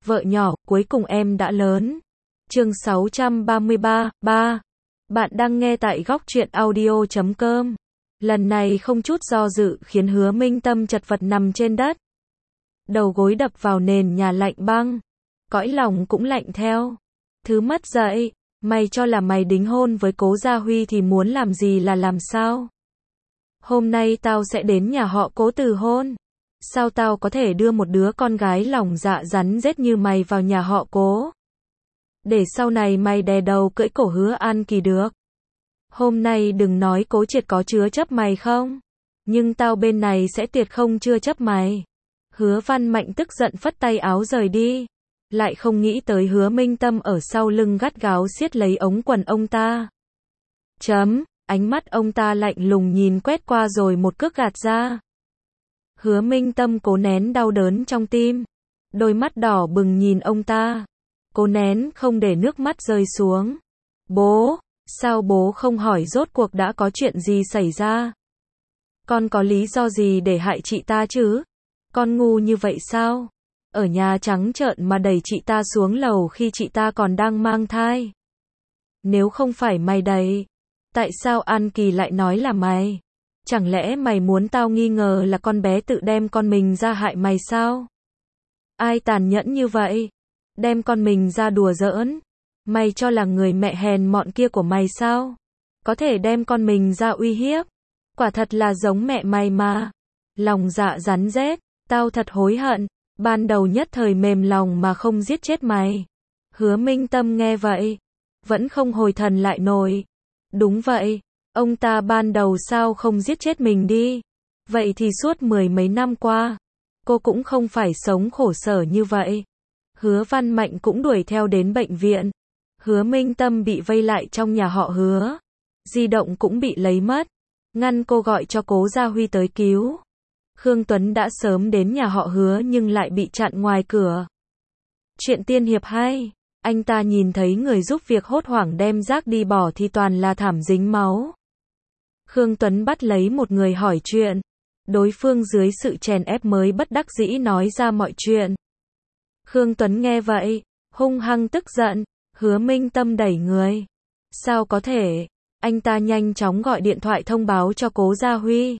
Vợ nhỏ, cuối cùng em đã lớn. Chương 633, 3. Bạn đang nghe tại góc truyện audio.com. Lần này không chút do dự khiến Hứa Minh Tâm chật vật nằm trên đất. Đầu gối đập vào nền nhà lạnh băng. Cõi lòng cũng lạnh theo. Thứ mất dậy, mày cho là mày đính hôn với Cố Gia Huy thì muốn làm gì là làm sao? Hôm nay tao sẽ đến nhà họ Cố từ hôn. Sao tao có thể đưa một đứa con gái lòng dạ rắn rết như mày vào nhà họ Cố? Để sau này mày đè đầu cưỡi cổ Hứa An Kỳ được. Hôm nay đừng nói Cố Triệt có chứa chấp mày không? Nhưng tao bên này sẽ tuyệt không chứa chấp mày. Hứa Văn Mạnh tức giận phất tay áo rời đi. Lại không nghĩ tới Hứa Minh Tâm ở sau lưng gắt gáo siết lấy ống quần ông ta. Ánh mắt ông ta lạnh lùng nhìn quét qua rồi một cước gạt ra. Hứa Minh Tâm cố nén đau đớn trong tim. Đôi mắt đỏ bừng nhìn ông ta. Cố nén không để nước mắt rơi xuống. Bố, sao bố không hỏi rốt cuộc đã có chuyện gì xảy ra? Con có lý do gì để hại chị ta chứ? Con ngu như vậy sao? Ở nhà trắng trợn mà đẩy chị ta xuống lầu khi chị ta còn đang mang thai. Nếu không phải mày đẩy, tại sao An Kỳ lại nói là mày? Chẳng lẽ mày muốn tao nghi ngờ là con bé tự đem con mình ra hại mày sao? Ai tàn nhẫn như vậy? Đem con mình ra đùa giỡn? Mày cho là người mẹ hèn mọn kia của mày sao? Có thể đem con mình ra uy hiếp? Quả thật là giống mẹ mày mà. Lòng dạ rắn rết, tao thật hối hận. Ban đầu nhất thời mềm lòng mà không giết chết mày. Hứa Minh Tâm nghe vậy, vẫn không hồi thần lại nổi. Đúng vậy, ông ta ban đầu sao không giết chết mình đi? Vậy thì suốt mười mấy năm qua, cô cũng không phải sống khổ sở như vậy. Hứa Văn Mạnh cũng đuổi theo đến bệnh viện. Hứa Minh Tâm bị vây lại trong nhà họ Hứa. Di động cũng bị lấy mất. Ngăn cô gọi cho Cố Gia Huy tới cứu. Khương Tuấn đã sớm đến nhà họ Hứa nhưng lại bị chặn ngoài cửa. Chuyện tiên hiệp hay, anh ta nhìn thấy người giúp việc hốt hoảng đem rác đi bỏ thì toàn là thảm dính máu. Khương Tuấn bắt lấy một người hỏi chuyện. Đối phương dưới sự chèn ép mới bất đắc dĩ nói ra mọi chuyện. Khương Tuấn nghe vậy, hung hăng tức giận. Hứa Minh Tâm đẩy người. Sao có thể? Anh ta nhanh chóng gọi điện thoại thông báo cho Cố Gia Huy.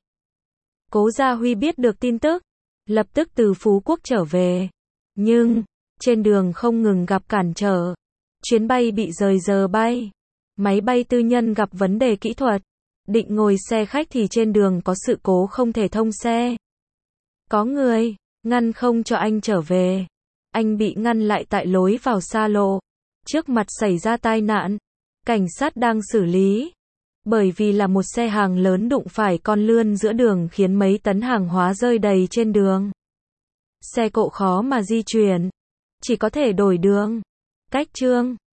Cố Gia Huy biết được tin tức, lập tức từ Phú Quốc trở về. Nhưng, trên đường không ngừng gặp cản trở. Chuyến bay bị rời giờ bay. Máy bay tư nhân gặp vấn đề kỹ thuật. Định ngồi xe khách thì trên đường có sự cố không thể thông xe. Có người ngăn không cho anh trở về. Anh bị ngăn lại tại lối vào xa lộ. Trước mặt xảy ra tai nạn. Cảnh sát đang xử lý. Bởi vì là một xe hàng lớn đụng phải con lươn giữa đường khiến mấy tấn hàng hóa rơi đầy trên đường. Xe cộ khó mà di chuyển. Chỉ có thể đổi đường. Cách chương